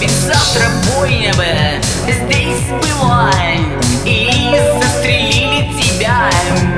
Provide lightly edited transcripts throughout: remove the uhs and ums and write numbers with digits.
Ведь завтра бойня бы здесь была, и застрелили тебя.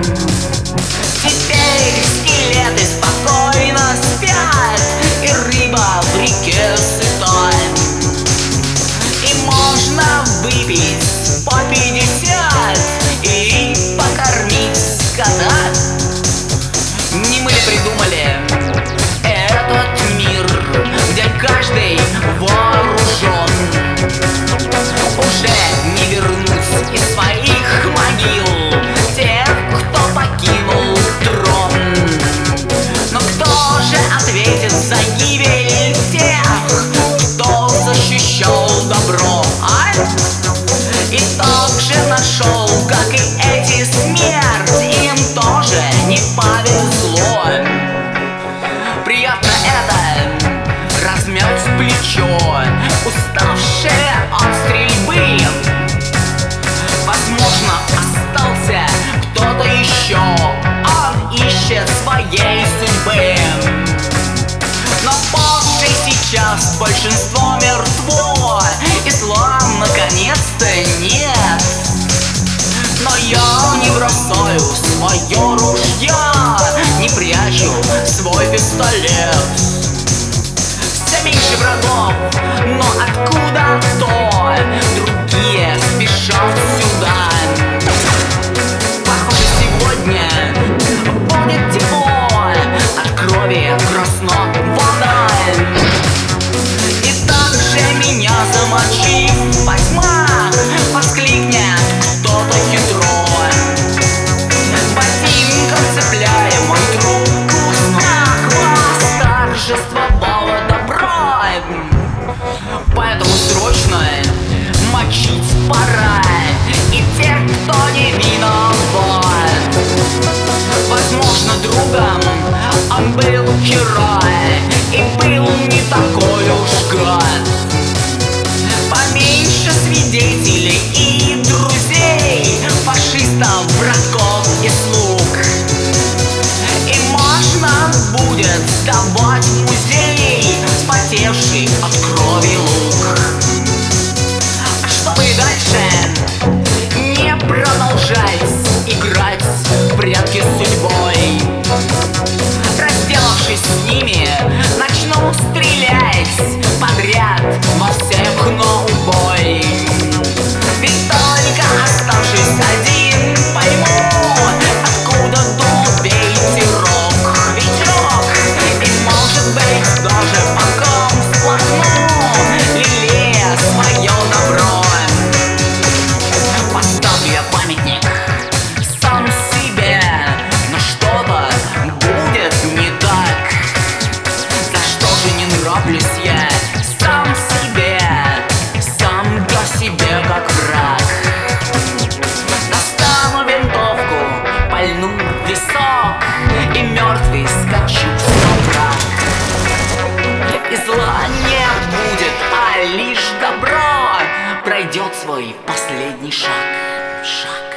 Теперь скелеты спокойно спят, и рыба в реке сыта. И можно выпить по 50 и покормить скота. Не мы ли придумали этот мир, где каждый вооружен? Уже не вернуть из своих могил тех, кто покинул трон. Но кто же ответит за гибель тех, кто защищал добро, а? И тот же нашел, как и эти, смерть, им тоже не повезло. Приятно это размять плечо, уставшее от стрельбы. Возможно, остался кто-то еще, он ищет своей судьбы. Но после сейчас большинство мертво, и зла наконец-то нет. Но я не бросаю свое ружье, не прячу свой пистолет. Все меньше врагов, но откуда-то другие спешат сюда. Похоже, сегодня будет тепло, от крови краснот вода. И также меня замочив во тьмах, воскликнет кто-то хитро. Ботинком цепляя мой труп в знак восторжествовало добро. Поэтому срочно мочить пора и тех, кто не виноват. Возможно, другом он был герой и был не такой уж гад. Поменьше свидетелей и друзей, фашистов, братков и слуг. И можно будет сдавать в музей вспотевший от крови лук. А чтобы дальше не продолжать играть в прятки с судьбой, разделавшись с ними, начну стрелять подряд во всех, но убой. Ведь только оставшись один, пойму, откуда дул ветерок, ветерок. И может быть даже поком всплакну, лелея свое добро. Поставлю я памятник сам себе, но что-то будет не так. За что же не нравлюсь я сам себе, сам для себя как враг? Достану винтовку, пальну в висок, и мертвый скачу в враг. И зла не будет, а лишь добро пройдет свой последний шаг.